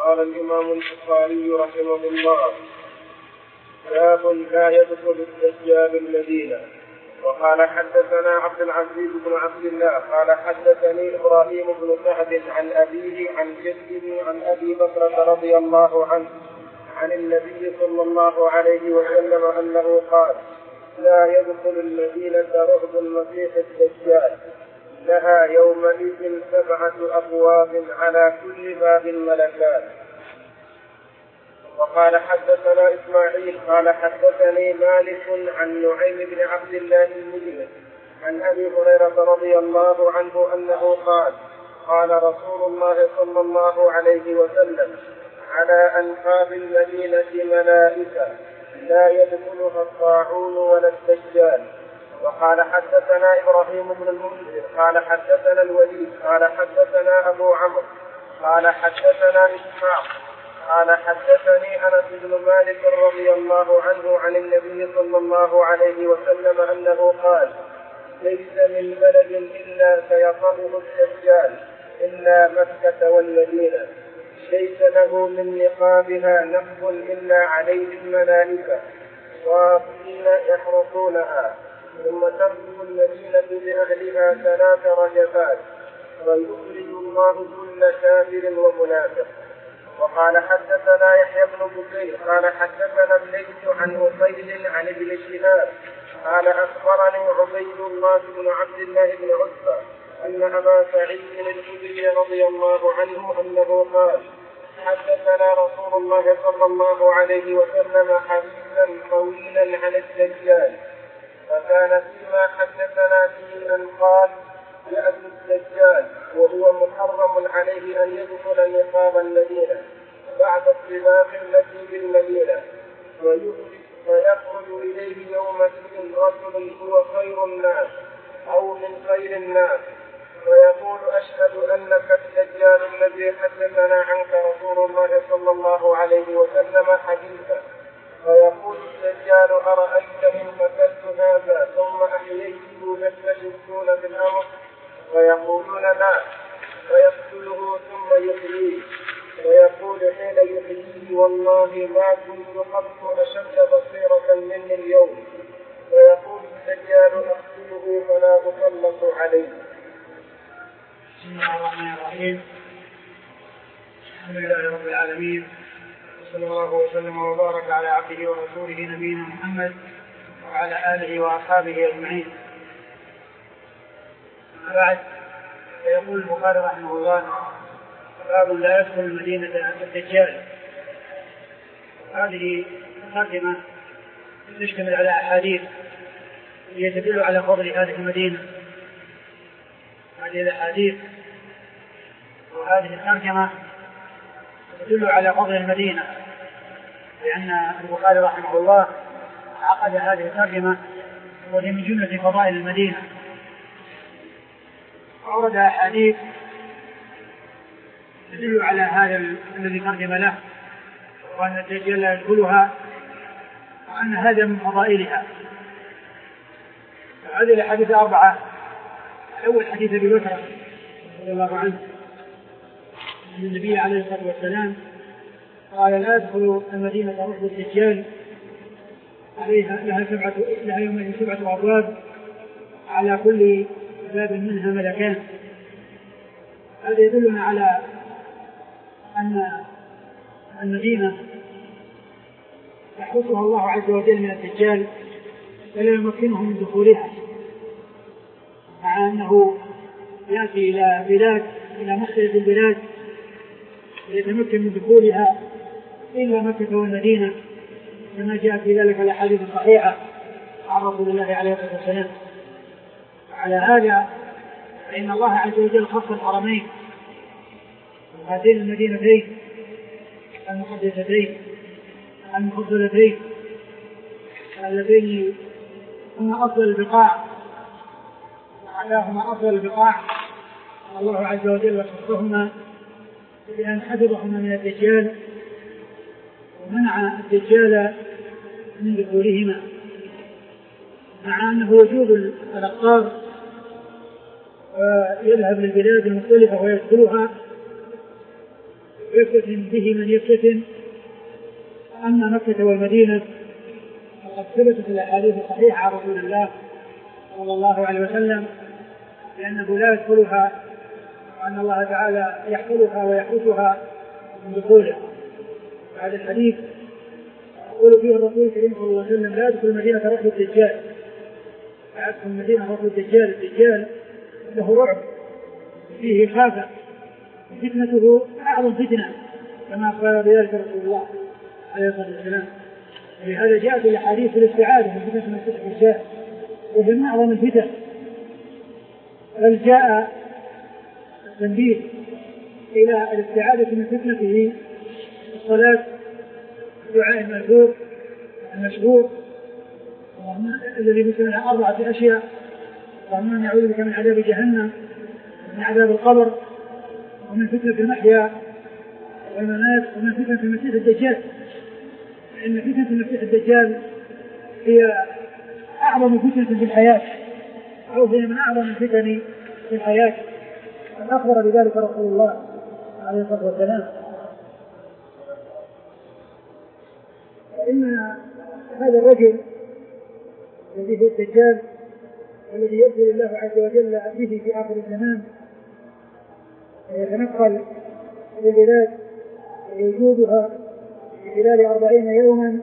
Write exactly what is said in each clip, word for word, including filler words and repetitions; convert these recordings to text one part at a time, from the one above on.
قال الإمام البخاري رحمه الله: باب لا يدخل الدجال المدينة. وقال حدثنا عبد العزيز بن عبد الله قال حدثني إبراهيم بن سعد عن أبيه عن جده عن أبي بكر رضي الله عنه عن النبي صلى الله عليه وسلم أنه قال: لا يدخل المدينة رعب المسيح الدجال، لها يومئذ سبعة أبواب على كل باب ملكان. وقال حدثنا إسماعيل قال حدثني مالك عن نعيم بن عبد الله المدني عن أبي هريرة رضي الله عنه أنه قال: قال رسول الله صلى الله عليه وسلم: على أنقاب المدينة ملائكة لا يدخلها الطاعون ولا الدجال. وقال حدثنا إبراهيم بن المنذر قال حدثنا الوليد قال حدثنا أبو عمرو قال حدثنا إسحاق قال حدثني أنس بن مالك رضي الله عنه عن النبي صلى الله عليه وسلم أنه قال: ليس من بلد إلا سيطأه الدجال إلا مكة والمدينة، ليس له من نقابها نقب إلا عليه الملائكة صافين يحرسونها، ثم ترجم المدينة بأهلها ثلاث رجفات، ويخرج الله كل كافر ومنافق. وقال حدثنا يحيى بن بكير قال حدثنا الليث عن أسيد عن ابن شهاب قال أخبرني عبيد الله بن عبد الله بن عتبة أن أبا سعيد الخدري رضي الله عنه أنه قال: حدثنا رسول الله صلى الله عليه وسلم حديثا طويلا عن الدجال، فكان فيما حدثنا فيه أن قال: يأتي الدجال وهو محرم عليه أن يدخل نقاب المدينة بعد الطباق التي بالمدينة، ويخرج إليه يومئذ رجل هو خير الناس أو من خير الناس، ويقول: أشهد أنك الدجال الذي حدثنا عنك رسول الله صلى الله عليه وسلم حديثا. ويقول الدجال: أرأيت إن قتلت هذا ثم أحييته فستشكون في الأمر؟ ويقولون: لا. ويقتله ثم يحييه، ويقول حين يحييه: والله ما كنت قط أشد بصيرة مني اليوم. ويقول الدجال: أقتله فلا أسلط عليه. بسم الله الرحمن الرحيم. الحمد لله رب العالمين، صلى الله وسلم وبارك على عبده ورسوله نبينا محمد وعلى آله وأصحابه أجمعين. بعد، فيقول البخاري رحمه الله: باب لا يدخل المدينة الدجال. هذه مقدمة تشتمل على أحاديث يدل على فضل هذه المدينة. هذه الأحاديث وهذه الترجمة تدل على فضل المدينة، لأن البخاري رحمه الله عقد هذه الترجمة وهي من جملة فضائل المدينة، أورد أحاديث تدل على هذا الذي ترجم له، وأن الدجال لا يدخلها، وأن هذا من فضائلها. هذه الأحاديث أربعة. أول حديث أبي بكر رضي الله عنه أن النبي عليه الصلاة والسلام قال: لا يدخل المدينة رعب الدجال، عليها لها سبعة لها يومئذ سبعة أبواب على كل باب منها ملكان. هذا يدلنا على أن المدينة يحفظها الله عز وجل من الدجال فلا يمكنه من دخولها، مع أنه يأتي إلى بلاد إلى مختلف البلاد يتمكن من دخولها إلا مكة والمدينة، كما جاء في ذلك الأحاديث الصحيحة عن رسول الله عليه الصلاة والسلام. على هذا فإن الله عز وجل خص الحرمين وهاتين المدينتين المقدستين المفضلتين اللذين هما أفضل البقاع وعلاهما أفضل البقاع، الله عز وجل خصهما بأن حفظهما من الدجال ومنع الدجال من دخولهما، مع أنه وجود الأقطار ويذهب للبلاد المختلفة ويدخلها ويفتتن به من يفتتن. أما مكة والمدينة فقد ثبتت الأحاديث الصحيحة عن رسول الله صلى الله عليه وسلم لأنه لا يدخلها، وأن الله تعالى يحفظها ويحفظها من دخولها. هذا الحديث يقول فيه الرسول الكريم صلى الله عليه وسلم: لا يدخل المدينة رجل الدجال. لا يدخل المدينة رجل الدجال. الدجال له رعب فيه خافة، فتنته أعظم فتنة كما قال بذلك رسول الله عليه الصلاة والسلام. ولهذا جاءت الأحاديث الاستعاذة من فتنة المسيح الدجال، وهي من أعظم الفتن. بل جاء التنبيه إلى الاستعاذة من فتنته الصلاة، الدعاء المأثور المشهور الذي مثل أربعة أشياء: اللهم نعوذ بك من عذاب جهنم، ومن عذاب القبر، ومن فتنة المحيا والممات، ومن فتنة المسيح الدجال. لأن فتنة المسيح الدجال هي أعظم فتنة في الحياة، أو هي من أعظم الفتن في الحياة، أخبر بذلك رسول الله عليه الصلاة والسلام. فإن هذا الرجل الذي هو الدجال الذي يرسل الله عز وجل به في آخر الزمان يتنقل إلى البلاد ويجودها في خلال أربعين يوما،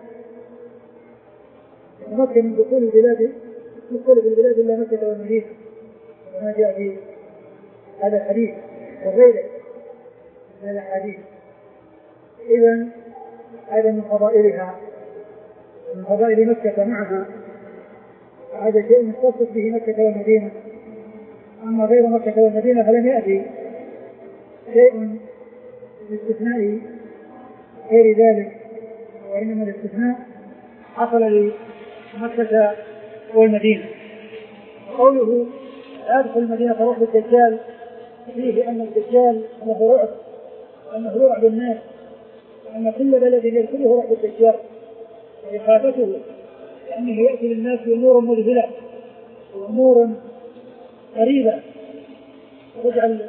يتمكن من دخول البلاد مختلف البلاد إلا مكة والمدينة كما جاء في هذا الحديث وغيره من الأحاديث. إذن هذا من فضائلها، من فضائل مكة معها. هذا شيء مختص به مكة والمدينة. أما غير مكة والمدينة فلم يأتي شيء باستثناء غير ذلك، وإنما الاستثناء حصل لمكة والمدينة. قوله لا يدخل المدينة رعب الدجال فيه أن الدجال له رعب، أنه يرعب الناس، وأن كل بلد يدخله رعب الدجال وإخافته، لأنه يأتي للناس بأمور مذهلة وأمور قريبة تجعل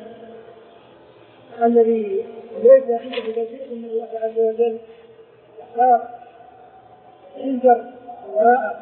الذي ليس عنده توفيق من الله عز وجل يختار ينكر وراءه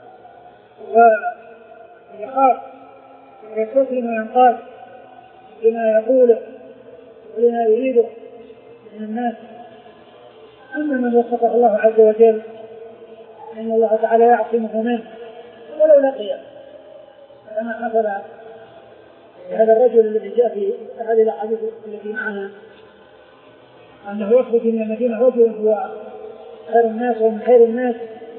ويخاف ويستسلم وينقاد بما يقوله ولما يريده من الناس. أما من وفقه الله عز وجل إن الله تعالى يعصمه منه ولو لقيه، كما حصل هذا الرجل الذي جاء في هذه الأحاديث التي معنا أنه يخرج من المدينة رجل هو خير الناس ومن خير الناس،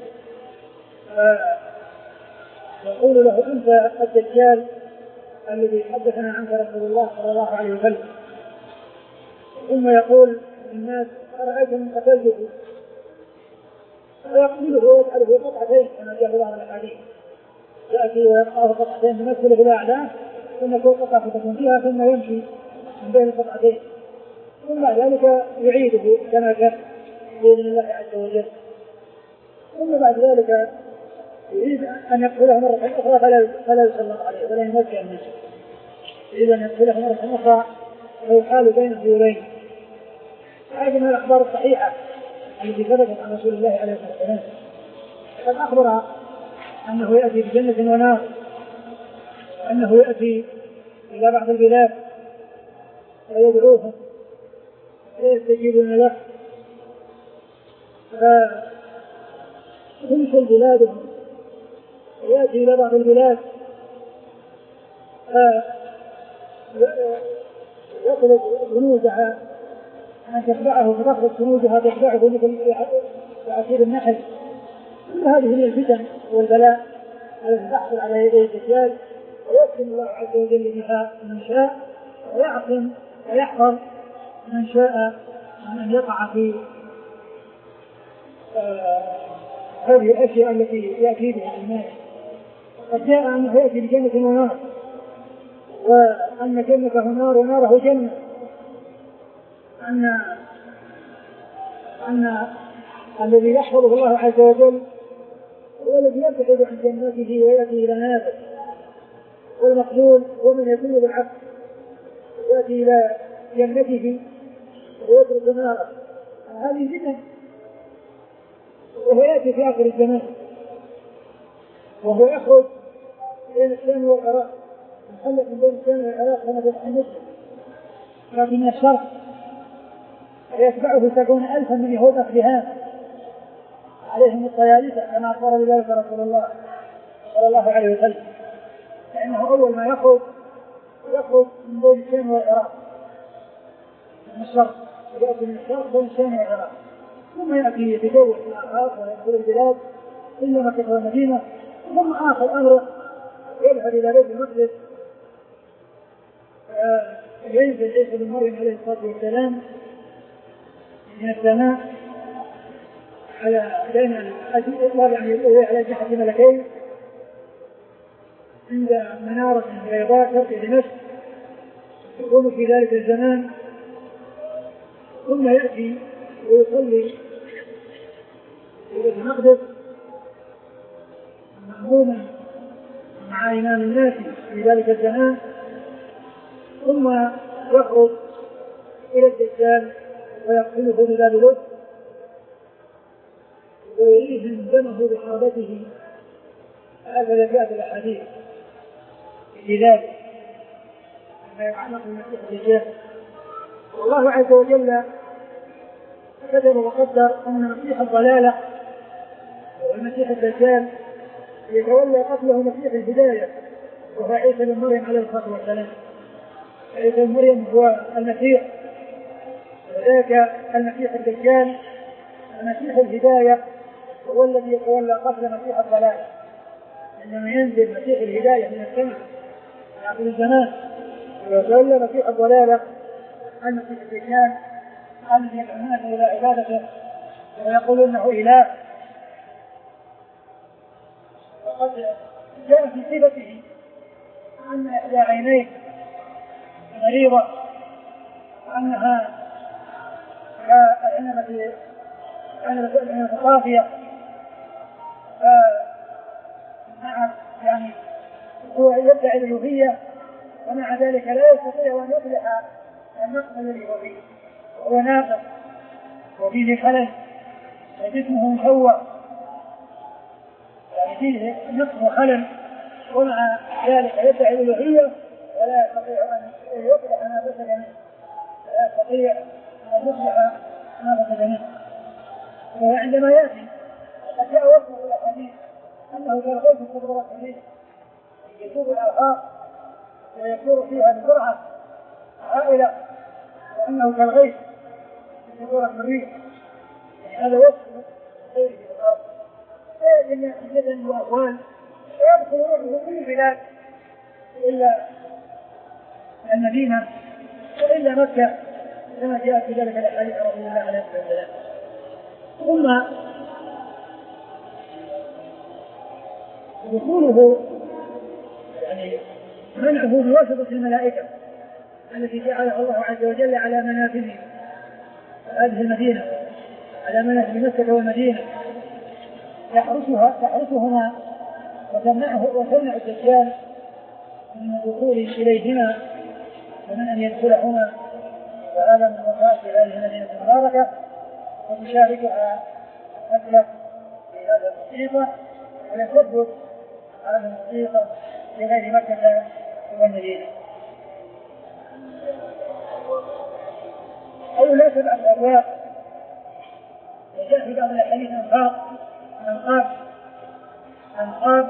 فيقول له: أنت الدجال الذي حدثنا عنك رسول الله صلى الله عليه وسلم. ثم يقول للناس: أرأيت من قتلته؟ فيقتله ويجعله قطعتين كما جاء في بعض الأحاديث، يأتي ويقطعه قطعتين يمثل إلى أعلاه، ثم يكون قطعة تكون فيها، ثم يمشي من بين القطعتين، ثم بعد ذلك يعيده كما كان بإذن الله عز وجل. ثم بعد ذلك يريد أن يقتله مرة أخرى فلا يسلط عليه ولا يمكن منه، يريد أن يقتله مرة أخرى ويحال بينه وبينه. هذه من الأخبار الصحيحة التي ثبتت عن رسول الله عليه الصلاة والسلام. قد أخبر أنه يأتي بجنة ونار، أنه يأتي إلى بعض البلاد ويدعوهم فيستجيبون له، فيمشي بلادهم ويأتي إلى بعض البلاد فيطلب جنودها أن تتبعه، فتخرج جنودها تتبعه مثل عصير النحل. كل هذه من الفتن والبلاء التي تحصل على يدي الدجال، ويقسم الله عز وجل بها من شاء، ويعصم ويحفظ من شاء من أن يقع في هذه الأشياء التي يأتي بها الناس. قد جاء أنه يأتي بجنة ونار، وأن جنته نار وناره جنة، أن أن الذي يحفظه الله عز وجل هو الذي يبتعد عن جنته ويأتي إلى ناره، والمقبول هو من يكون بالعكس، يأتي إلى جنته ويترك ناره، هذه فتن، وهو يأتي في آخر الزمان، وهو يخرج بين الشام والعراق، يحلق من بين الشام والعراق كما فتح مسلم، لكن الشرق يتبعه سبعون ألفا من يهود أصبهان عليهم الطيالسة كما أخبر بذلك رسول الله صلى الله عليه وسلم، لأنه أول ما يخرج يخرج من بين الشام والعراق، من الشرق يأتي من الشرق بين الشام والعراق، ثم يأتي يتجول في الآفاق ويدخل البلاد إلا مكة والمدينة، ثم آخر أمره يذهب إلى بيت المقدس ينزل عيسى بن مريم عليه الصلاة والسلام من السماء على بين وضع على جحة ملكين عند منارة بيضاء شرق دمشق يكون في ذلك الزمان، ثم يأتي ويصلي في بيت المقدس مأموما مع إمام الناس في ذلك الزمان، ثم يخرج إلى الدجال ويقتله بباب لد ويريهم دمه بحربته، هذا جاء في الأحاديث في ذلك ما يتعلق بالمسيح الدجال. والله عز وجل كتب وقدر أن مسيح الضلالة والمسيح الدجال يتولى قتله مسيح الهداية وهو عيسى بن مريم عليه الصلاة والسلام. عيسى بن مريم هو المسيح، وذاك المسيح الدجال المسيح الهداية هو الذي يتولى قتل مسيح الضلالة، عندما ينزل مسيح الهداية من السماء في آخر الزمان ويتولى مسيح الضلالة المسيح الدجال الذي يدعو الناس إلى عبادته ويقول إنه إله. وقد جاء في صفته أن إحدى عينيه مريضة وأنها كعنبة عنبة طافية، فمع يعني هو يدعي الألوهية ومع ذلك لا يستطيع أن يصلح النقص الذي هو فيه، وهو ناقص وفيه خلل وجسمه مشوه، يعني فيه نقص وخلل، ومع ذلك يدعي الألوهية ولا يستطيع أن يصلح ما فسد منه، لا يستطيع أن يصلح ما فسد منه. وعندما يأتي قد جاء وصفه إلى الحديث أنه كالغيث الكبرى الحديث يسوق الأرهاق ويكون فيها بسرعة هائلة، وأنه كالغيث الكبرى الريح، هذا وصف غيره في الأرض. فإن الفتن والأهوال ويدخل روحه كل البلاد إلا المدينة وإلا مكة كما جاء في ذلك الحديث رسول الله عليه الصلاة والسلام. ثم دخوله يعني منعه بواسطة الملائكة التي جعلها الله عز وجل على منافذ هذه المدينة، على منافذ مكة والمدينة، يحرسها تحرسهما وتمنعه وتمنع الدجال من الدخول إليهما ومن أن يدخلهما، وهذا من وظائف هذه المدينة المباركة وتشاركها مكة في هذا الموسيقى، ولم تثبت هذه الموسيقى في غير مكة والمدينة. أو لا سبعة أبواب، وجاء في بعض الأحاديث أنقاض أنقاض أنقاض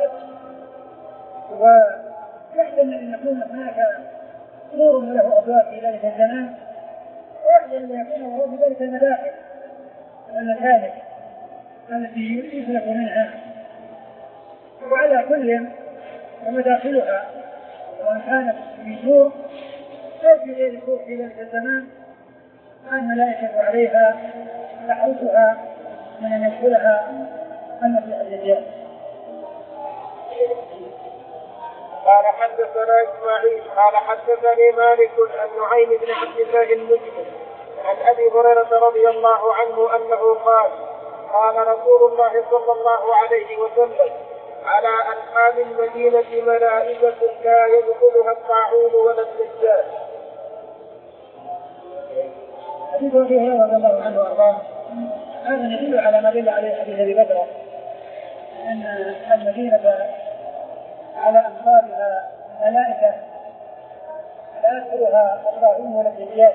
ويحتمل أن يكون هناك نور له أبواب في ذلك الزمان، ويحتمل أن يكون له في ذلك المداخل والمسالك التي يسلك منها، وعلى كل ومداخلها وإن كانت في سور أو في غير سور في ذلك الزمان الملائكة عليها تحرسها من أن يدخلها المسيح الدجال. قال حدثنا إسماعيل قال حدثني مالك عن نعيم بن عبد الله المجمل عن أبي هريرة رضي الله عنه أنه قال قال رسول الله صلى الله عليه وسلم على أنحاء المدينة ملائكة لا يدخلها الطاعون ولا الدجال. حديث أبي هريرة رضي الله عنه وأرضاه هذا يدل على ما دل عليه حديث أبي بكر أن المدينة على أمصارها ملائكة لا يدخلها الطاعون ولا الدجال،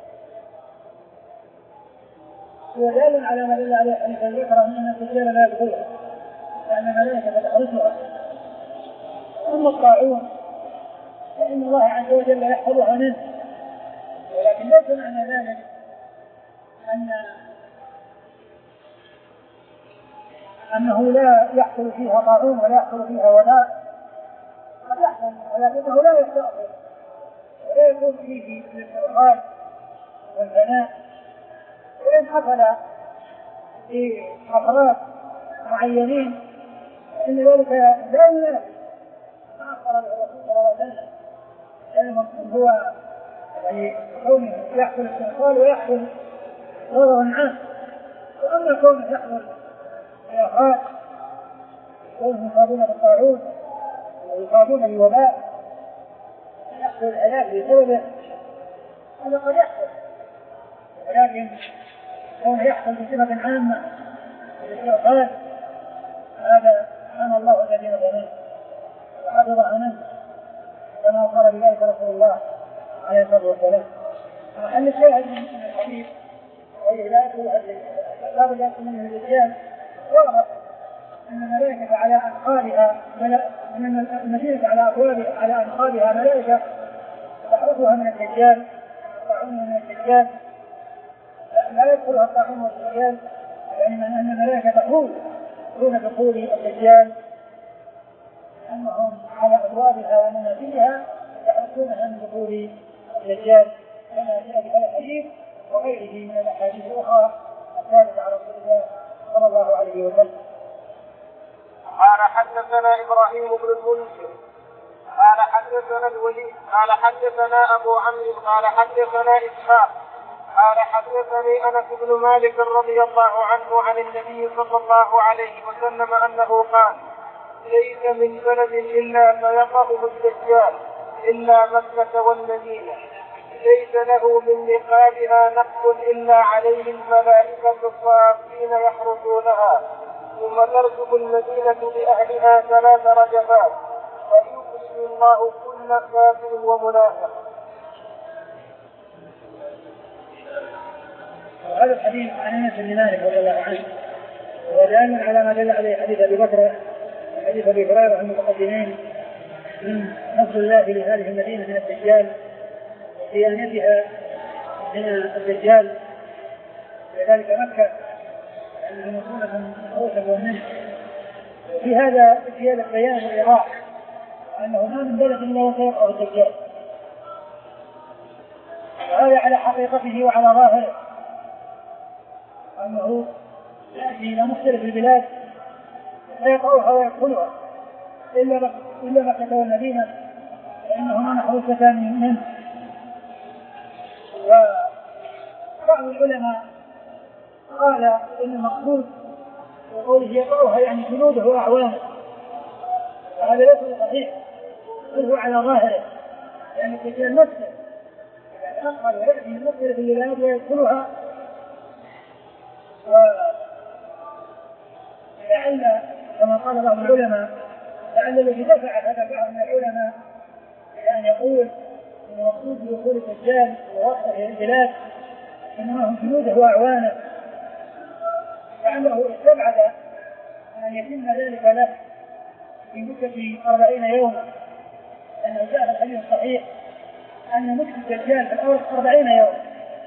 ودال على ما دل عليه حديث أبي بكر أن الدجال لا يدخلها لأن الملائكة تحرسها. أما الطاعون فإن الله عز وجل يحفظها منه، ولكن ليس معنى ذلك أن أنه لا يحصل فيها طاعون ولا يحصل فيها وباء، قد يحصل ولكنه لا يستأثر ولا يكون فيه الاضطراب والفناء. وإن حصل في أفراد معينين إن ذلك لا ينافي ما أخبر الرسول صلى الله عليه وسلم، لأنه هو يعني كونه يحصل استئصال ويحصل ضرر عام. وأما كونه يحصل الأفراد كونهم يصابون بالطاعون ويصابون بالوباء يحصل العلاج بسببه، هذا قد يحصل، ولكن كونه يحصل بصفة عامة بالاستئصال هذا أنا الله الذين ظلموا وحفظ منه كما قال بذلك رسول الله عليه الصلاة والسلام. محل الشاهد من الحديث وإهلاكه لا بد من الرجال واضح أن الملائكة على أنقاضها من المدينة على أبوابها على أنقاضها ملائكة تحرسها من الدجال طاعونها من الدجال، لا يدخلها الطاعون والدجال، يعني أن الملائكة تحول دون دخول الدجال، أنهم على أبوابها ومنازلها يحرسونها من دخول الدجال كما جاء في هذا الحديث وغيره من الأحاديث الأخرى الثابتة على رسول الله صلى الله عليه وسلم. قال حدثنا إبراهيم بن المنذر قال حدثنا الوليد قال حدثنا أبو عمرو قال حدثنا إسحاق قال حدثني أنس بن مالك رضي الله عنه عن النبي صلى الله عليه وسلم أنه قال: ليس من بلد إلا فيقعه الدجال إلا مكة والمدينة، ليس له من نقابها نقب إلا عليه الملائكة الصافين يحرسونها، ثم تركب المدينة بأهلها ثلاث رجفات ويقسم الله كل كافر ومنافق. هذا الحديث عن انس بن مالك رضي الله عنه ودال على ما دل عليه حديث ابي بكر حديث ابي هريره المتقدمين من نصر الله لهذه المدينه من الدجال وصيانتها من الدجال، وذلك مكه انها مصونه محروسه منه. في هذا زياده بيان وايضاح انه ما من بلد الا وسيقع الدجال، وهذا على حقيقته وعلى ظاهره أنه يأتي إلى مختلف البلاد فيقعوها ويدخلها إلا مكة والمدينة لأنهما محروستان منه. وبعض العلماء قال إن المقصود وقوله يقعوها يعني جنوده وأعوانه، وهذا ليس صحيح بل هو على ظاهره، يعني الدجال نفسه ينقل ويأتي من مختلف البلاد ويدخلها. ولعل كما قال بعض العلماء لعل الذي دفع هذا بعض من العلماء بأن يقول ان المقصود بدخول الدجال ووقته البلاد انما هم جنوده واعوانه، لعله استبعد ان يتم ذلك له في مدة أربعين يوما، لأنه جاء في الحديث الصحيح ان مدة الدجال في الأرض أربعين يوما.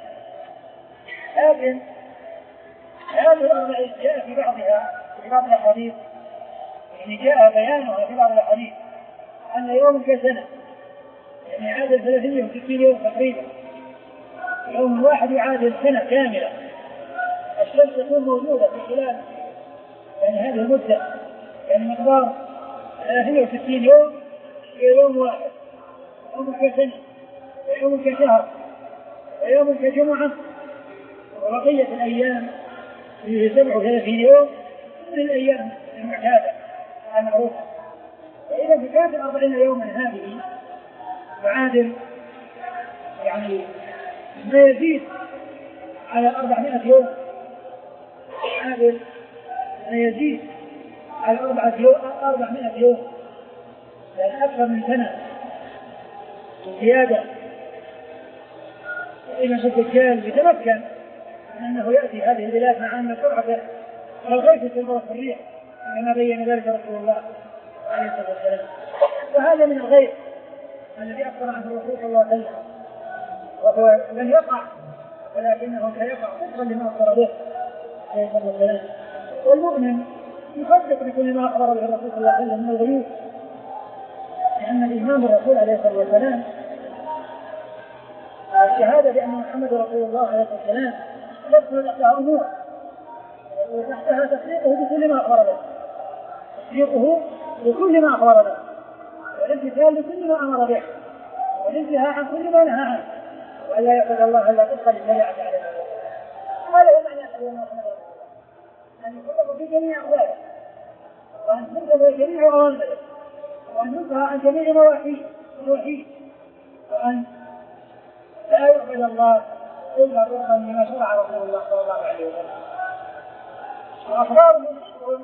لكن هذه الأربعين جاء في بعضها في بعض الحديث يعني جاء بيانها في بعض الحديث أن يوم كسنة، يعني عادل ثلاثين وستين يوم تقريبا، يوم واحد يعادل سنة كاملة. الشمس تكون موجودة في خلال يعني هذه المدة، يعني مقدار ثلاثين وستين يوم في يوم واحد، يوم كسنة ويوم كشهر ويوم كجمعة، وبقية الأيام فيه سبع وثلاثين يوم من الأيام المعتادة المعروفة. فإذا كانت أربعين يوما هذه معادل يعني ما يزيد على أربعمائة يوم، عادل يزيد على أربعة يوم أربعمائة يوم، يعني أكثر من سنة زيادة. إذا الدجال يتمكن من أنه يأتي هذه البلاد مع أن سرعته كالغيث في البرق الريح كما بين ذلك رسول الله عليه الصلاة والسلام. وهذا من الغيث الذي أخبر عنه الرسول صلى الله عليه وسلم، وهو لن يقع ولكنه سيقع طبقا لما أخبر به عليه الصلاة والسلام. والمؤمن يصدق بكل ما أخبر به الرسول صلى الله عليه وسلم من الغيوب، لأن الإيمان بالرسول عليه الصلاة والسلام الشهادة بأن محمد رسول الله عليه الصلاة والسلام يدخل تحتها أمور، وتحتها تصديقه بكل ما أخبر به، تصديقه بكل ما أخبر به، والامتثال لكل ما أمر به، والانتهاء عن كل ما نهى عنه، وألا يعبد الله إلا طبقا للشريعة عليه. هذا هو معنى أن محمد رسول الله، أن يكون في جميع أخباره، وأن تنتهي جميع أوامره، وأن ينتهى عن جميع نواحيه، وأن لا يعبد الله إلا طبقا لما شرع رسول الله صلى الله عليه وسلم. وأخباره مشهور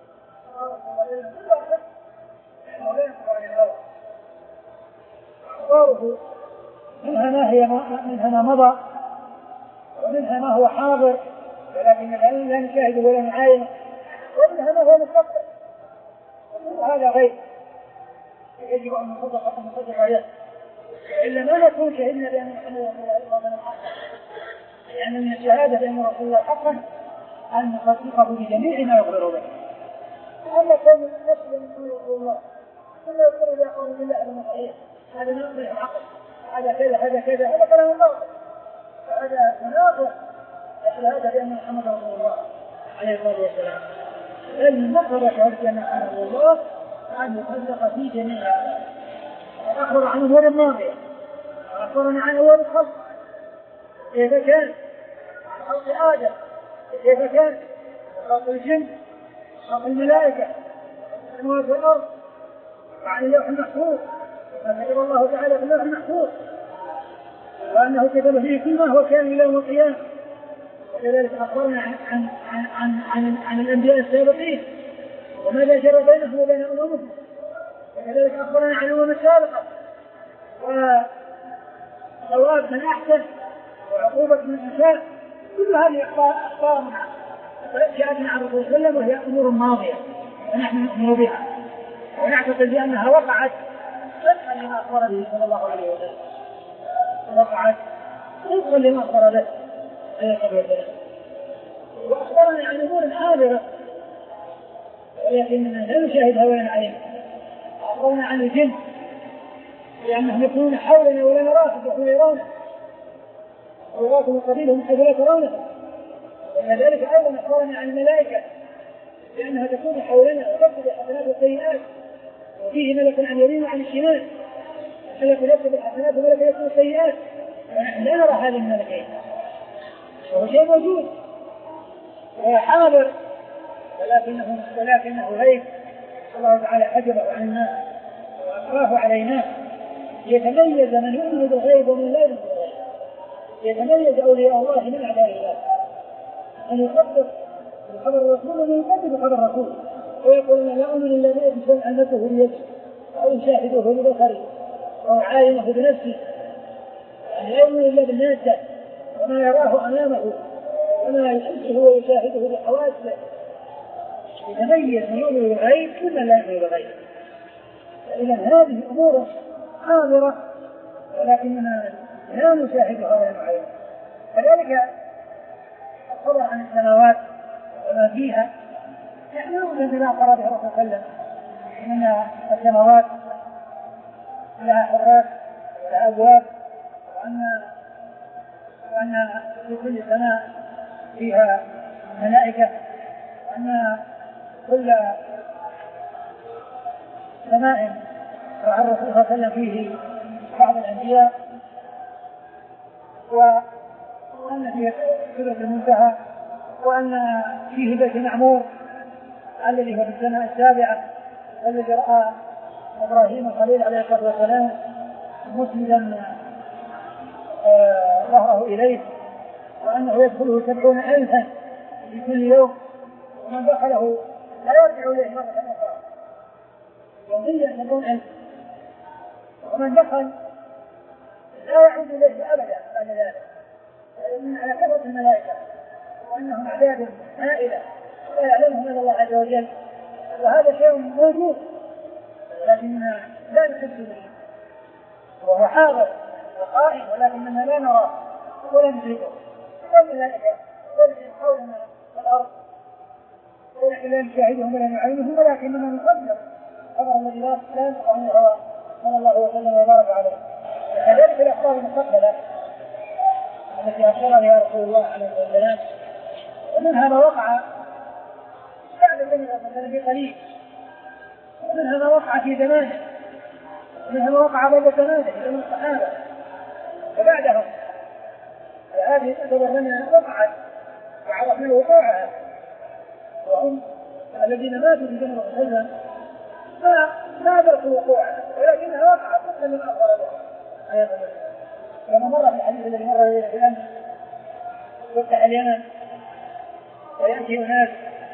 أخباره منها ما هي منها ما مضى، ومنها ما هو حاضر ولكن العلم لا نشاهده ولا نعاينه، ومنها ما هو مستقبل، وكل هذا غيب يجب أن نصدق عليه، إلا ما نكون شهدنا بأن محمد رسول الله من الحق، لأن من الشهادة بأن رسول الله حقا أن نصدقه بجميع ما يخبر به. أما كون نسل من رسول الله ثم يقول إذا قول بالله هذا صحيح، هذا نقل العقل، هذا كذا هذا كذا، هذا كلام باطل، هذا مناقض الشهادة بأن محمد رسول الله عليه الصلاة والسلام. بل نقل شهادة بأن محمد رسول الله أن يصدق في جميع أخبر عن أمور الماضية، وأخبرنا عن أمور الخلق، كيف كان خلق آدم، كيف كان خلق الجن، خلق الملائكة، السماوات والأرض، وعن اللوح المحفوظ، ما كتب الله تعالى في اللوح المحفوظ، وأنه كتب فيه كل ما هو كان إلى يوم القيامة. وكذلك أخبرنا عن عن عن عن, عن, عن الأنبياء السابقين وماذا جرى بينهم وبين أممهم، وكذلك أخبرنا عن الأمم السابقة وثواب من أحسن وعقوبة من أساء. كل هذه أخبار جاءتنا عن الرسول صلى الله عليه وسلم، وهي أمور ماضية ونحن نؤمن بها ونعتقد بأنها وقعت طبقا لما أخبر به صلى الله عليه وسلم، وقعت طبقا لما أخبر به عليه الصلاة والسلام. وأخبرنا عن أمور حاضرة ولكننا لا نشاهدها ولا نعلمها. أخبرنا عن الجن لأنهم يكونون حولنا ولا نراهم، يكونون يرونه ويراكم قبيلهم حيث لا ترونه. وكذلك أيضا أخبرنا عن الملائكة لأنها تكون حولنا وتكتب الحسنات والسيئات، وفيه ملك عن يمين وعن الشمال، ملك يكتب الحسنات وملك يكتب السيئات، ونحن لا نرى هذه الملكين، وهو شيء موجود وحاضر ولكنه ولكنه غيب الله تعالى حجبه عن الناس وأخفاه علينا. يتميز من يؤمن بالغيب ومن لا يؤمن بالغيب، يتميز أولياء الله من أعداء الله، أن يصدق بخبر الرسول ومن يكذب بخبر الرسول ويقول لا أؤمن إلا بإنسان أنته بيده أو يشاهده ببصره أو عاينه بنفسه، لا يؤمن إلا بالناسة وما يراه أمامه وما يحسه ويشاهده بحواسه. يتميز من يؤمن بالغيب ومن لا يؤمن بالغيب. إذا هذه أمور حاضرة ولكننا لا نشاهدها ولا نعينها. كذلك الخبر عن السماوات وما فيها نحن نؤمن بما أخبر به الرسول صلى الله عليه وسلم من السماوات لها حراس ولها أبواب، وأن وأن في كل سماء فيها ملائكة، وأن كل سماء رأى الرسول صلى الله عليه وسلم فيه بعض الأنبياء، وأن فيه سدرة المنتهى، وأن فيه بيت معمور الذي هو في السماء السابعة الذي رأى إبراهيم الخليل عليه الصلاة والسلام مسندا ظهره إليه وأنه يدخله سبعون ألفا في كل يوم، ومن دخله لا يرجع إليه مرة أخرى يوميا سبعون ألف، ومن دخل لا يعود إليه أبدا بعد ذلك، لأن على كثرة الملائكة وأنهم أعداد هائلة لا يعلمهم إلا الله عز وجل، وهذا شيء موجود لكننا لا نحس به، وهو حاضر وقائم ولكننا لا نراه ولا ندركه. والملائكة تجري حولنا في الأرض ونحن لا نشاهدهم ولا نعينهم، ولكننا نصدق خبر الذي لا ينطق عن الهوى صلى الله وسلم وبارك عليه. وكذلك الأخبار المستقبلة التي أشار بها رسول الله عليه الصلاة والسلام، ومنها ما وقع بعد النبي صلى الله عليه وسلم بقليل، ومنها ما وقع في زمانه، ومنها ما وقع بعد زمانه من الصحابة وبعدهم. فهذه تعتبر لنا وقعت وعرفنا وقوعها، وهم الذين ماتوا في زمن رسول الله ما ما أدركوا وقوعها، ولكنها وقعت قبل من أخبر بها. كما مر في الحديث الذي مر به الآن، يفتح اليمن ويأتي أناس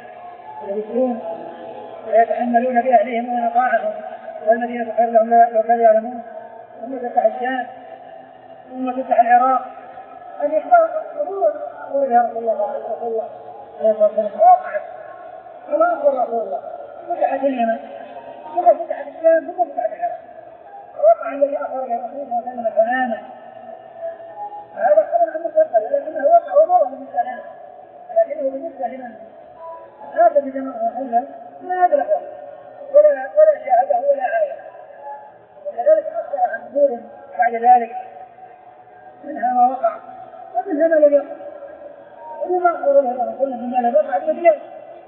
يبكون ويتحملون بأهلهم ونطاعهم، والمدينة خير لهم لو كانوا يعلمون، ثم تفتح الشام، ثم تفتح العراق. أن يخبر يقول يا رسول الله رسول الله عليه الصلاة والسلام وقعت كما أخبر رسول الله، فتحت اليمن ثم فتحت الشام ثم فتحت العراق، وقع الذي أخبر رسول الله صلى الله عليه وسلم تماما. هذا خبر عن مستقبل، لكنه وقع ومر بالنسبة لنا، لكنه بالنسبة لمن هذا بجمع رسول الله ما أدركه ولا ولا شاهده ولا عايه. وكذلك أخبر عن أمور بعد ذلك، منها ما وقع ومنها ما لم يقع، وما أخبر له رسول الله مما لم يقع الذي يقع.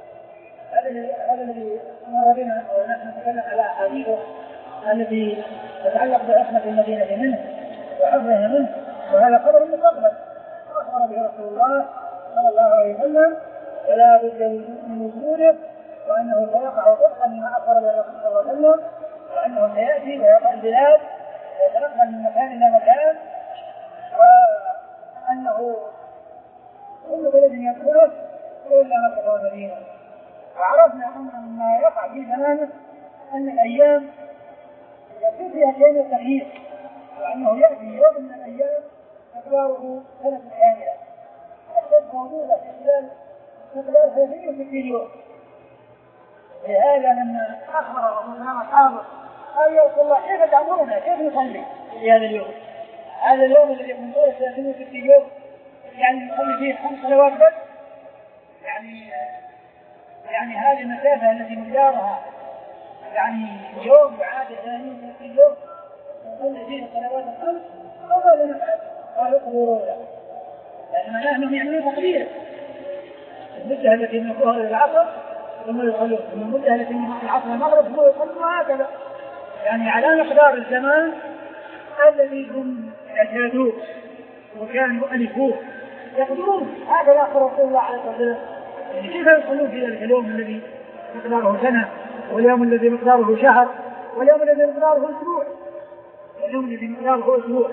هذا الذي مر بنا ونحن نتكلم على أحاديثه التي تتعلق بعصمة المدينة منه وحفظها منه، وهذا خبر مستقبل أخبر به رسول الله صلى الله عليه وسلم، فلا بد من وجوده، وأنه سيقع طبقا لما أخبر به الرسول صلى الله عليه وسلم، وأنه سيأتي ويقع البلاد ويتنقل من مكان إلى مكان، وأنه كل بلد يدخله إلا مكة والمدينة. وعرفنا أن ما يقع في زمانه أن الأيام يكون فيها شيء التغيير، وأنه يأتي يوم من الأيام مقداره سنة كاملة، الشمس موجودة في خلال مقدار ثلاثين وستين يوم. لهذا لما أخبر رسول الله أصحابه قال يا رسول الله كيف تأمرنا كيف نصلي في هذا اليوم؟ هذا اليوم الذي يكون طوله ثلاثين وستين يوم، يعني نصلي فيه خمس صلوات بس، يعني يعني هذه المسافة التي مقدارها يعني يوم بعادة ثلاثين وستين يوم نصلي فيه الصلوات الخمس، أو ماذا نفعل؟ قالوا اقبلوا له، لأن نحن يعملون تقدير المدة التي من الظهر إلى العصر ثم يصلون، ثم المدة التي من العصر إلى المغرب ثم يصلون، وهكذا يعني على مقدار الزمان الذي هم اعتادوه وكانوا ألفوه يقدرون. هكذا أخبر رسول الله عليه الصلاة والسلام، يعني كيف يصلون في ذلك اليوم الذي مقداره سنة، واليوم الذي مقداره شهر، واليوم الذي مقداره أسبوع، واليوم الذي مقداره أسبوع.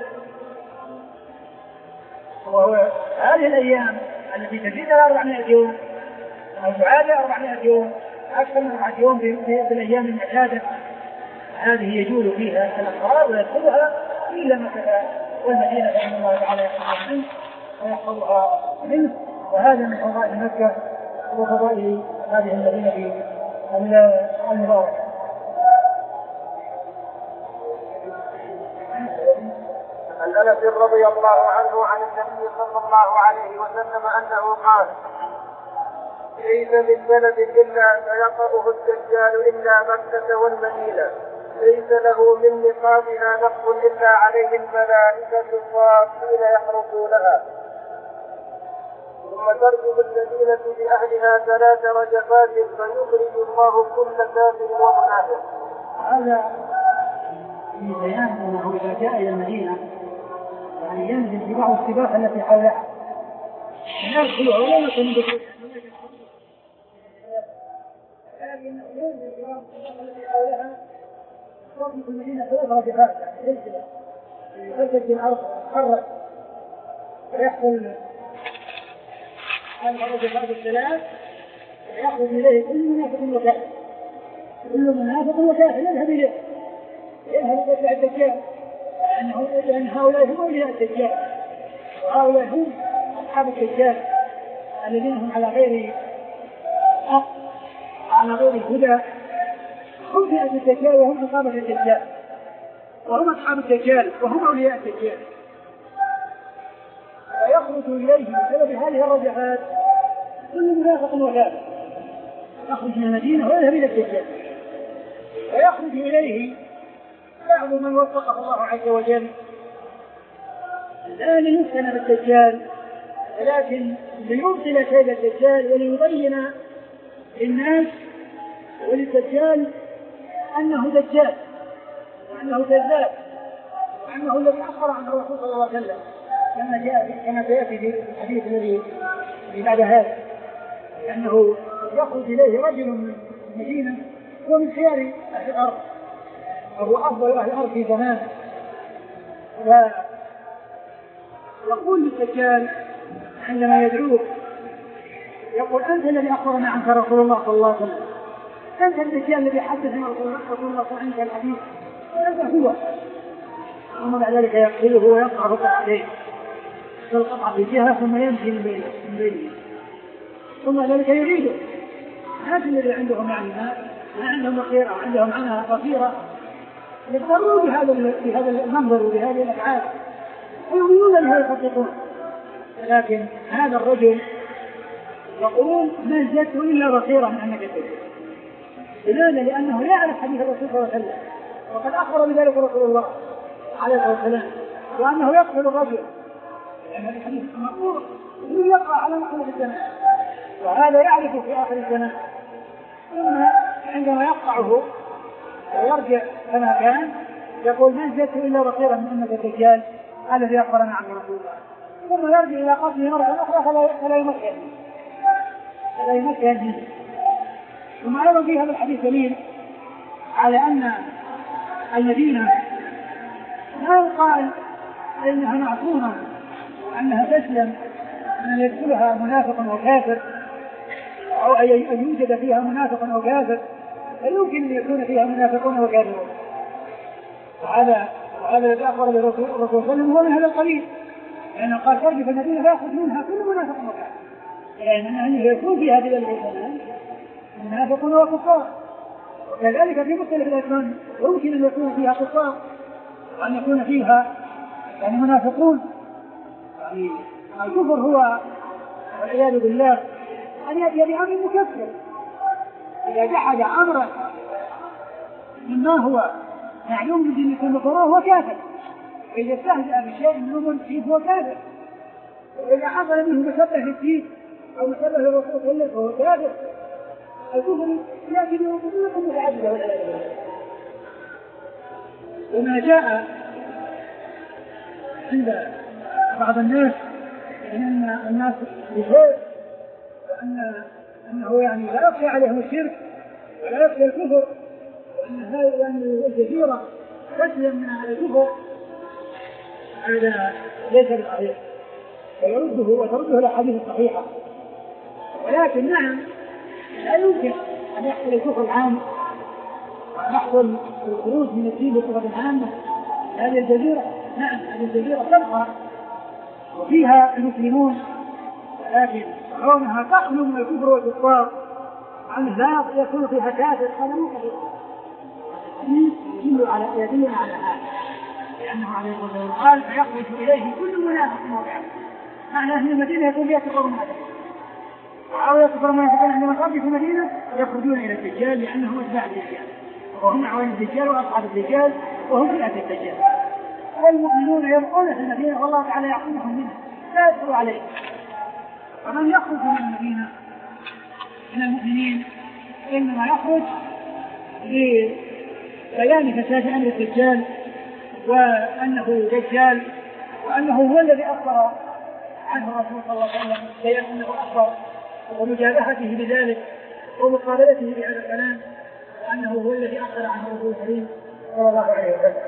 وهو هذه الأيام التي تزيد أربعمائة يوم أو تعادل أربعمائة يوم، أكثر من أربعة يوم في الأيام المعتادة، هذه يجول فيها الأسرار ويدخلها إلا مكة والمدينة بإذن الله تعالى يحفظها منه ويحفظها منه. وهذا من فضائل مكة وفضائل هذه المدينة المباركة. عن أنس رضي الله عنه عن النبي صلى الله عليه وسلم أنه قال: ليس من بلد إلا سيقظه الدجال إلا مكة والمدينة، ليس له من نقابها نقب إلا عليه الملائكة صافين يحرسونها، ثم ترجم المدينة بأهلها ثلاث رجفات فيخرج الله كل كافر ومنافق. هذا في بيان أنه إذا جاء إلى المدينة يعني ينزل في بعض السباق التي حولها، يدخل ولا يكون دخول، لكن ينزل في بعض السباق التي حولها يكون في المدينة ثلاث رجفات، يعني سلسلة يسجل الأرض تتحرك ويحصل هذا خرج هذا الثلاث يخرج إليه كل منافق وكافر، كل منافق وكافر يذهب إليه، يذهب إلى الدجال، لأن هؤلاء هم أولياء الدجال، وهؤلاء هم أصحاب الدجال الذين هم على غير حق، على غير الهدى، هم فئة الدجال وهم عصابة الدجال، وهم أصحاب الدجال وهم أولياء الدجال. فيخرج إليه بسبب هذه الرجعات كل منافق وكافر، يخرج من المدينة ويذهب إلى الدجال، ويخرج إليه بعض من وفقه الله عز وجل لا ليفتن بالدجال، ولكن ليبطل كيد الدجال وليبين للناس وللدجال أنه دجال وأنه كذاب وأنه الذي أخبر عن الرسول صلى الله عليه وسلم، كما جاء كما سيأتي في الحديث الذي بعد هذا، أنه يخرج إليه رجل من المدينة هو من خيار أهل الأرض، وهو أفضل أهل الأرض في زمان، ويقول للدجال عندما يدعوه يقول: أنت الذي أخبرنا عنك رسول الله صلى الله عليه وسلم، أنت الدجال الذي حدثنا رسول الله صلى الله عليه وسلم الحديث، هذا هو. ثم بعد ذلك يقتله ويقطع فقط عليه فالقطع في جهة ثم يمشي من بينه، ثم ذلك يعيده. هذا الذي عندهم يعني ما عندهم خير أو عندهم عنها بصيرة يضطرون بهذا بهذا المنظر وبهذه الأفعال ويؤمنون بها يصدقون. لكن هذا الرجل يقول: ما ازددت إلا بصيرة من أنك تكذب. لماذا؟ لأنه يعرف حديث الرسول صلى الله عليه وسلم، وقد أخبر بذلك رسول الله عليه الصلاة والسلام، وأنه يقتل الرجل، لأن هذا الحديث مأمور يقع على مقتل الزمان، وهذا يعرف في آخر الزمان. ثم عندما يقطعه ويرجع كما كان يقول: ما ازددت إلا بصيرة من أنك دجال الذي أخبرنا عنه رسول الله. ثم يرجع إلى قتله مرة أخرى فلا يمكن فلا يمكن. ثم أيضا في هذا الحديث دليل على أن المدينة لا يقال إنها معصومة وأنها تسلم أن يدخلها منافق وكافر، أو أن يوجد فيها منافق وكافر، بل يمكن أن يكون فيها منافقون وكافرون. وهذا وهذا الذي أخبر به الرسول صلى الله عليه وسلم هو من هذا القبيل، لأنه قال: ترجع في المدينة فيأخذ منها كل منافق وكافر، يعني يكون فيها في ذلك الزمان منافقون وكفار. وكذلك في مختلف الأزمان يمكن أن يكون فيها كفار وأن يكون فيها يعني منافقون. يعني الكفر هو والعياذ بالله أن يأتي بأمر مكفر، إذا جحد أمرا مما هو معلوم من دين يكون كفره هو كافر، وإذا استهزأ بشيء من أمر الدين هو كافر، وإذا حصل منه مسبة في الدين أو مسبة للرسول صلى الله عليه وسلم فهو كافر. الكفر يأتي بأمور متعددة والعياذ بالله. وما جاء عند بعض الناس أن الناس بخير، وأن أنه يعني لا يخفى عليهم الشرك ولا يخفى الكفر، وأن هذه الجزيرة تسلم من هذا الكفر، هذا ليس بصحيح، ويرده وترده الأحاديث الصحيحة. ولكن نعم لا يمكن أن يحصل الكفر العام ويحصل الخروج من الدين بصفة عامة. هذه الجزيرة نعم هذه الجزيرة تبقى وفيها المسلمون، ولكن كونها تخلو من الكفر والكفار وأن لا يكون فيها كافر هذا مو صحيح. يدل على يدل على هذا، لأنه عليه الصلاة والسلام قال: فيخرج إليه كل منافق وكافر. معنى أهل المدينة يكون فيها كفر منافق، أو يكفر منافقين عندما خرجوا في المدينة يخرجون إلى الدجال لأنهم أتباع الدجال، وهم أعوان الدجال وأصحاب الدجال وهم فئة الدجال. والمؤمنون يبقون في المدينة والله تعالى يعصمهم منها لا يدخلوا عليه. ومن يخرج من المدينة من المؤمنين إنما يخرج لبيان فساد أمر الدجال وأنه دجال وأنه هو الذي أخبر عنه الرسول صلى الله عليه وسلم، بيان أنه أخبر ومجابهته بذلك ومقابلته بهذا الكلام، وأنه هو الذي أخبر عنه الرسول الكريم صلى الله عليه وسلم.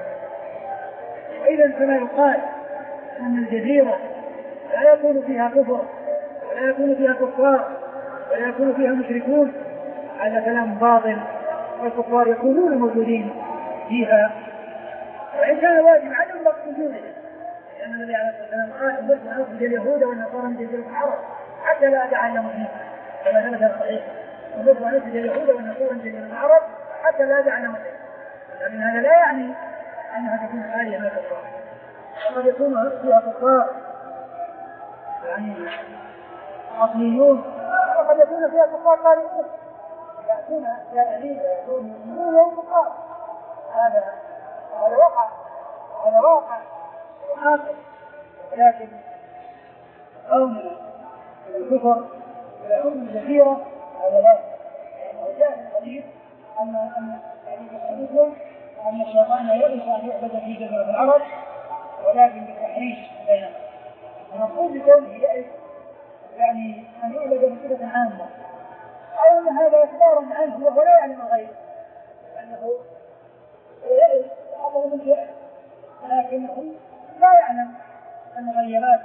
وإذا كما يقال أن الجزيرة لا يكون فيها كفر ولا يكون فيها كفار ولا يكون فيها مشركون، هذا كلام باطل، والكفار يكونون موجودين فيها وإن كان واجب عدم وجودهم، لأن النبي عليه الصلاة والسلام قال أمرت أن أخرج اليهود والنصارى من جزيرة العرب حتى لا أتعلم فيها، كما ثبت الصحيح أمرت أن أخرج اليهود والنصارى من جزيرة العرب حتى لا أتعلم فيها. لكن هذا لا يعني أنها تكون خالية من الكفار، وقد يكون فيها كفار يعني أصليون، وقد يكون فيها كفار قارئون يأتون جاهلين ويكونون يؤمنون وهم كفار. هذا هذا وقع هذا واقع وحاصل، لكن قوم الكفر والأمم الكثيرة هذا لا. وجاء في الحديث أن أن حديث أن الشيطان يئس أن يعبد في جزيرة العرب ولكن بالتحريش بينهم، ونقول بكونه يئس يعني أن يعبد بصفة عامة، أو أن هذا إخبار عنه وهو لا يعلم الغيب، أنه يئس أمر من يئس لكنه لا يعلم المغيبات،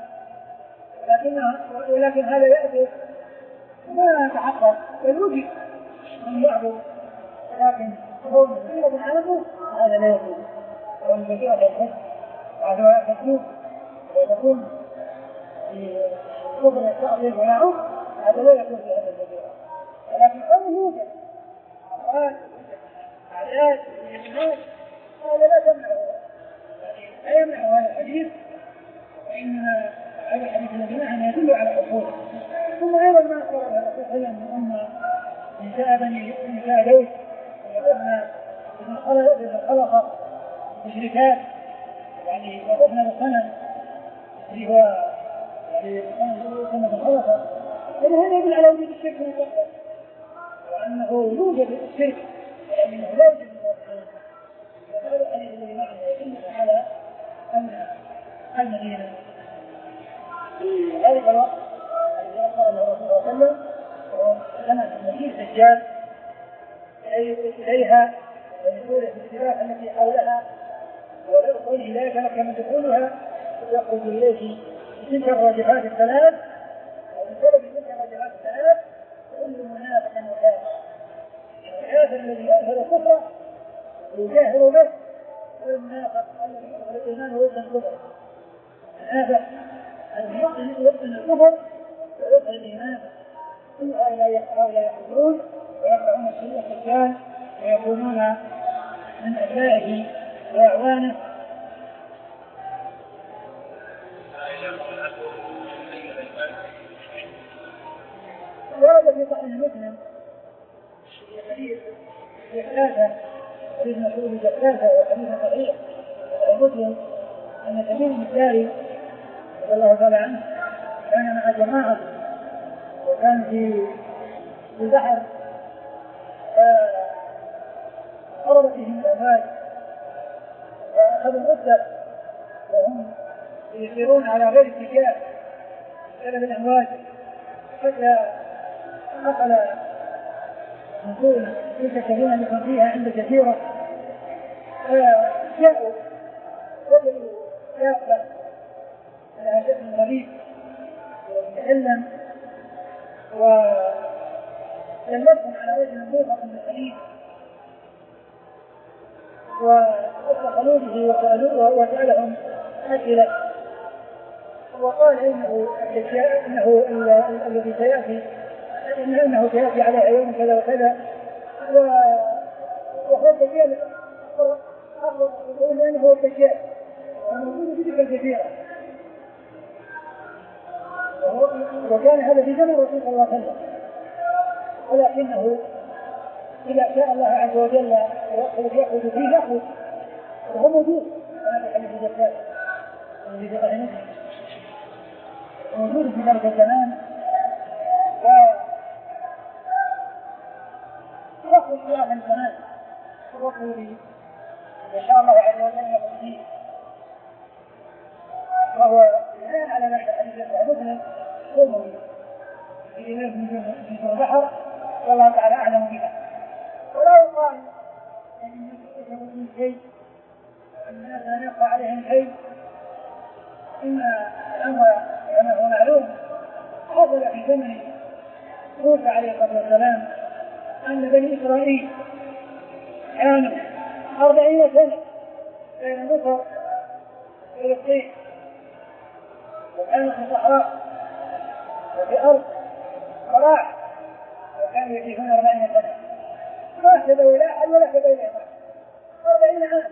ولكن هذا يأتي ما يتحقق ويوجد من يعبد، لكن هو بصفة عنه هذا لا يجوز. والبشيرة الحج هذا تكون وتكون في كبر التأويل ونعوم، هذا لا يكون في هذا البشيرة، ولكن قوله يوجد أفعال أعداد الناس هذا لا تمنعه، لا يمنع هذا الحديث، وإن هذا الحديث الذي معنا يدل على حصوله. ثم أيضا ما أخبر الرسول صلى الله عليه وسلم أن نساء بني نساء دوس وقفنا بالخلقة مشركات يعني وقفنا بالصنم اللي هو يعني سنة الخلقة، إذا هذا يدل على وجود الشرك من الأول، وأنه يوجد الشرك لأنه لا يوجد الموحدين. وهذا الحديث الذي معنا يدل على أن المدينة في ذلك الوقت الذي أخبر الرسول صلى الله عليه وسلم كانت المدينة الدجال إليها ويقول الاتفاق التي حولها ويقول لا يتمكن من دخولها يخرج إليه تلك الراجحات الثلاث، وبسبب تلك الراجحات الثلاث كل منافق وكافر. الكافر الذي يظهر كفره ويجاهر به، والمنافق الذي يظهر الايمان ويبطن الكفر. المنافق الذي يبطن الكفر ويظهر الايمان، كل هؤلاء يحضرون ويقرؤون السنة الدجال ويكونون من أبنائه وأعوانه. ورد في صحيح مسلم في حديث جحافة حديث مسعود جحافة وحديث صحيح مسلم أن تميم الداري رضي الله تعالى عنه كان مع جماعة وكان في البحر قربت بهم الأمواج وأخذوا مدة وهم يسيرون على غير اتجاه بسبب الأمواج، حتى نقل نقول تلك السفينة التي كان فيها عند جزيرة، فجاءوا وجدوا دابة على شكل غريب ويتكلم وجلبهم على وجه منبوطة بالخليج واتصلوا به وسألوه وسألهم أسئلة، وقال إنه إنه الذي سيأتي إنه سيأتي على يوم كذا وكذا، وهو الدجال يقول أنه هو الدجال وموجود في تلك الجزيرة، وكان هذا في زمن الرسول صلى الله عليه وسلم، ولكنه إذا شاء الله عز وجل يأخذ فيه يأخذ وهو موجود. هذا الحديث الدجال الذي في صحيح مسلم موجود في ذلك الزمان ويخرج في هذا الزمان الرسول إن شاء الله عز وجل يأخذ فيه، وهو الآن على نفس الحديث الذي مسلم هو موجود في في البحر والله تعالى أعلم بها. ولا يقال أن الناس يسوون شيء، الناس لا يقع عليهم شيء، إن الأمر كما هو معلوم حصل في زمن موسى عليه الصلاة والسلام أن بني إسرائيل كانوا أربعين سنة بين مصر وفلسطين، وكانوا في صحراء وفي أرض صراع، وكانوا يجيبون أربعين سنة ما اهتدوا إلى أحد ولا اهتدوا إلى أحد أربعين عام.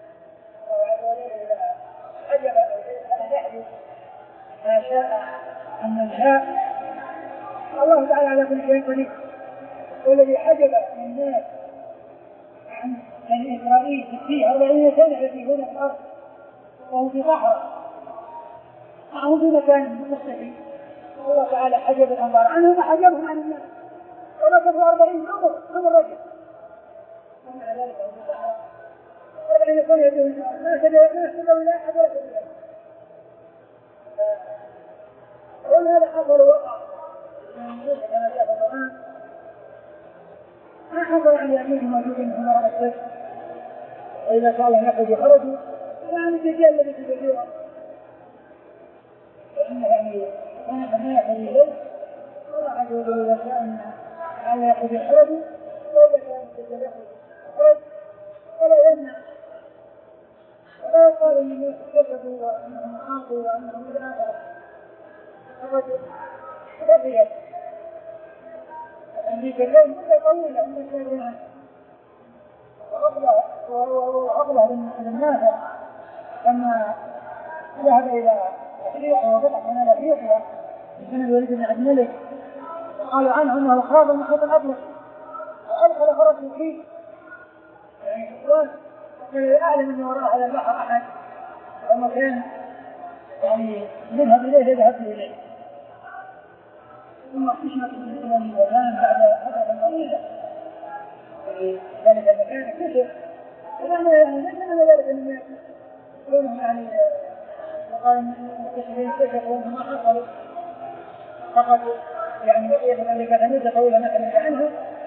عجب أن يحدث ما شاء أن شاء الله تعالى على كل شيء قدير. والذي حجب الناس عن بني إسرائيل في أربعين سنة يتيهون في الأرض وهم في صحراء معهم في مكان مختلف، الله تعالى حجب الأنظار عنهم وحجبهم عن الناس وركبوا أربعين عمر عمر رجل، ومع ذلك أربعين سنة يتيهون ما اهتدوا إلى أحد ولا اهتدوا إلى أحد. وهذا حصل وقع كما جاء في القرآن ما حصل عن يأتيهم موجودين في مرض الصيف، وإذا قال نخرج خرجوا يعني الرجال الذي في الجزيرة فإن يعني كان ما يخرج إليه الله عز وجل إذا شاء أن يخرج خرجوا وإذا كان الرجال يخرج خرج ولا يمنع ولا يقال إنهم كذبوا وأنهم خاطئوا وأنهم إلى آخره. الرجل بقيت أمريكا اليوم مدة طويلة من الشهرين وأغلى للناس لما ذهب إلى أفريقيا وفتح من أفريقيا من الوليد بن عبد الملك قالوا عنه أنه خاض المحيط الأطلس وأدخل فرسه فيه يعني إخوان كان أعلم أنه وراء هذا البحر أحد وما كان يعني يذهب إليه يذهب إليه ثم اكتشفت الإسلام المكان بعد فترة طويلة في ذلك المكان اكتشف وكان يعني ليس من ذلك أن يكونوا يعني وقال المكتشفين اكتشفوا ما حصلوا فقط يعني بقية الأمريكا مدة طويلة نحن عنه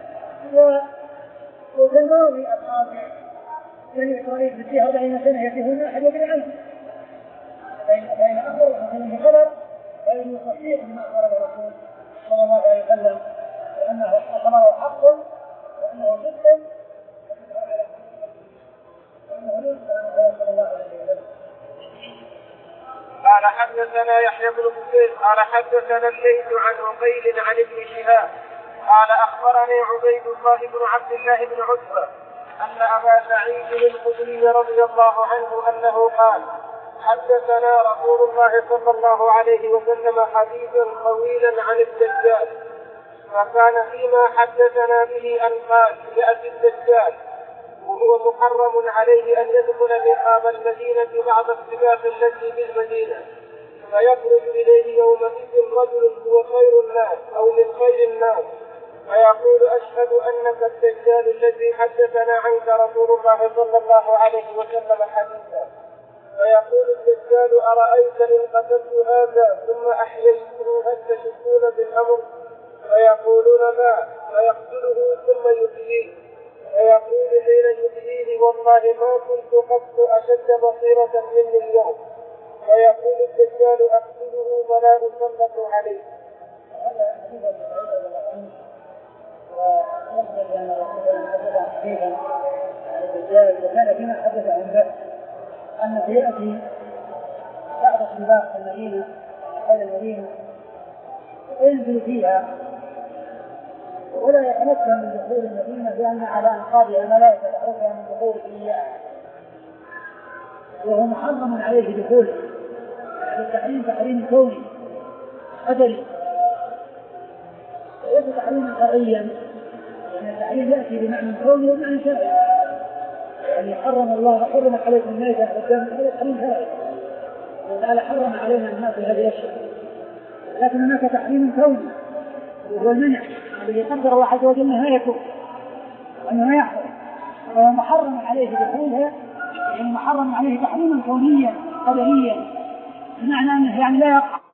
وفي الماضي أصحاب بني إسرائيل في أربعين سنة يتيهون أحد يدري عنه بين أمر وحسن بخبر بين يصحيح ما أخبر الرسول صلى الله عليه وسلم لأنه أخبره حق وأنه صدق وأنه ليس صلى الله عليه وسلم. قال حدثنا يحيى بن بكير قال حدثنا الليث عن عقيل عن ابن شهاب قال أخبرني عبيد الله بن عبد الله بن عتبة أن أبا سعيد الخدري رضي الله عنه أنه قال حدثنا رسول الله صلى الله عليه وسلم حديثا طويلا عن الدجال فكان فيما حدثنا به أن قال يأتي الدجال وهو محرم عليه أن يدخل مقام المدينة بعد السباق التي بالمدينة فيخرج إليه يومئذ رجل هو خير الناس أو من خير الناس فيقول أشهد أنك الدجال الذي حدثنا عنك رسول الله صلى الله عليه وسلم حديثا فيقول الدجال أرأيت إن قتلت هذا ثم أحييته هل تشكون بالأمر فيقولون لا فيقتله ثم يحييه فيقول حين يحييه والله ما كنت قط أشد بصيرة مني اليوم فيقول الدجال أقتله فلا أسلط عليه. ويخبر أن رسول الله صلى الله عليه وسلم الدجال وكان فيما حدث عن ذلك أن سيأتي بعد سباق المدينة حول المدينة وينزل فيها ولا يتمكن من دخول المدينة لأن على أنقاضها الملائكة تحركها من دخول إياه وهو محرم عليه دخوله التحريم تحريم كوني قدري وليس تحريم شرعيا يعني التحريم يأتي بمعنى كوني ومعنى شرعي يعني حرم الله حرمت عليكم الميتة والدم هذا تحريم شرعي وقال حرم علينا الماء في هذه الأشياء لكن هناك تحريم كوني وهو المنع الذي قدر الله عز وجل نهايته وأنه يحرم وهو محرم عليه دخولها يعني محرم عليه تحريما كونيا قدريا بمعنى أنه يعني لا يقع